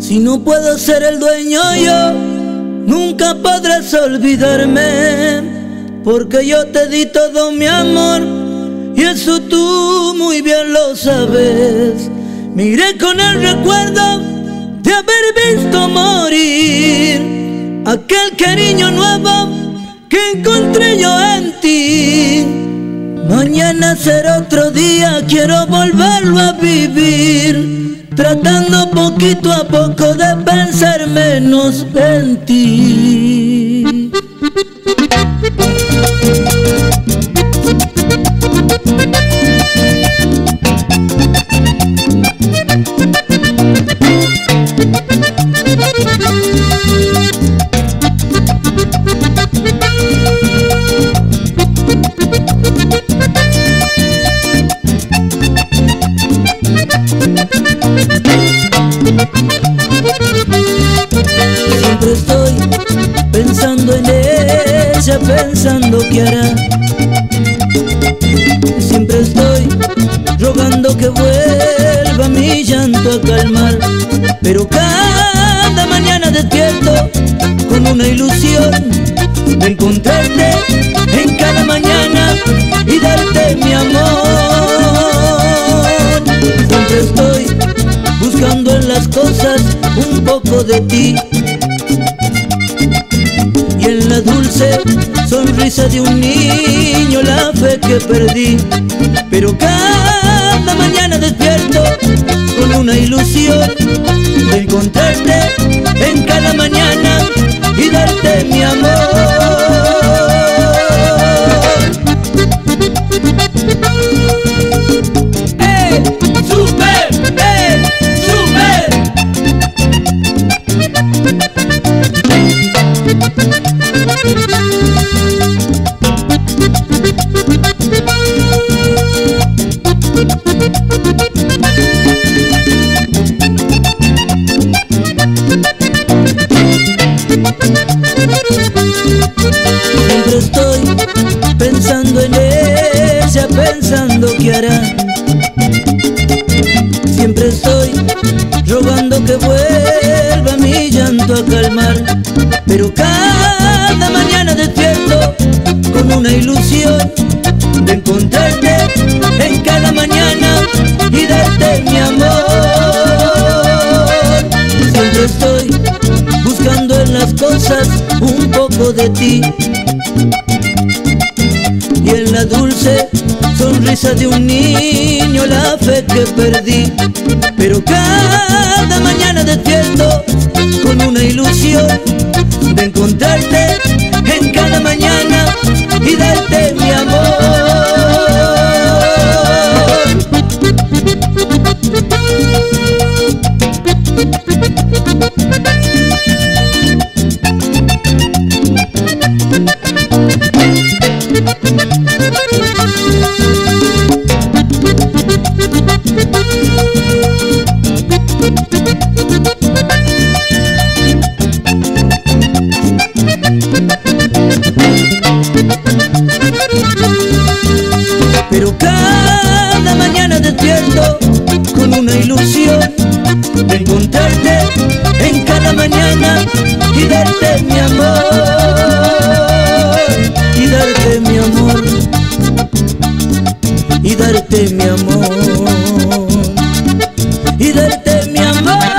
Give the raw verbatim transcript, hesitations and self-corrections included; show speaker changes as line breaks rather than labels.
Si no puedo ser el dueño yo, nunca podrás olvidarme, porque yo te di todo mi amor y eso tú muy bien lo sabes. Miré con el recuerdo de haber visto morir aquel cariño nuevo que encontré yo en ti. Mañana será otro día, quiero volverlo a vivir, tratando poquito a poco de pensar menos en ti. Siempre estoy pensando en ella, pensando qué hará. Siempre estoy rogando que vuelva mi llanto a calmar, pero cada mañana despierto con una ilusión de encontrarte en cada mañana y darte mi amor. Siempre estoy buscando en las cosas un poco de ti y en la dulce sonrisa de un niño la fe que perdí, pero cada mañana despierto con una ilusión de encontrarte en cada mañana y darte mi amor. ¡Eh! ¡Super! ¡Eh! ¡Super! Siempre estoy pensando en ella, pensando qué hará. Siempre estoy rogando que vuelva mi llanto a calmar, pero cada mañana despierto con una ilusión de encontrarte en cada mañana y darte mi amor. Siempre estoy buscando en las cosas un poco de ti y en la dulce sonrisa de un niño la fe que perdí, pero cada mañana despierto con una ilusión de encontrarte en cada mañana y darte mi amor. Pero cada mañana despierto con una ilusión de encontrarte en cada mañana y darte mi amor, y darte mi amor, y darte mi amor, y darte mi amor.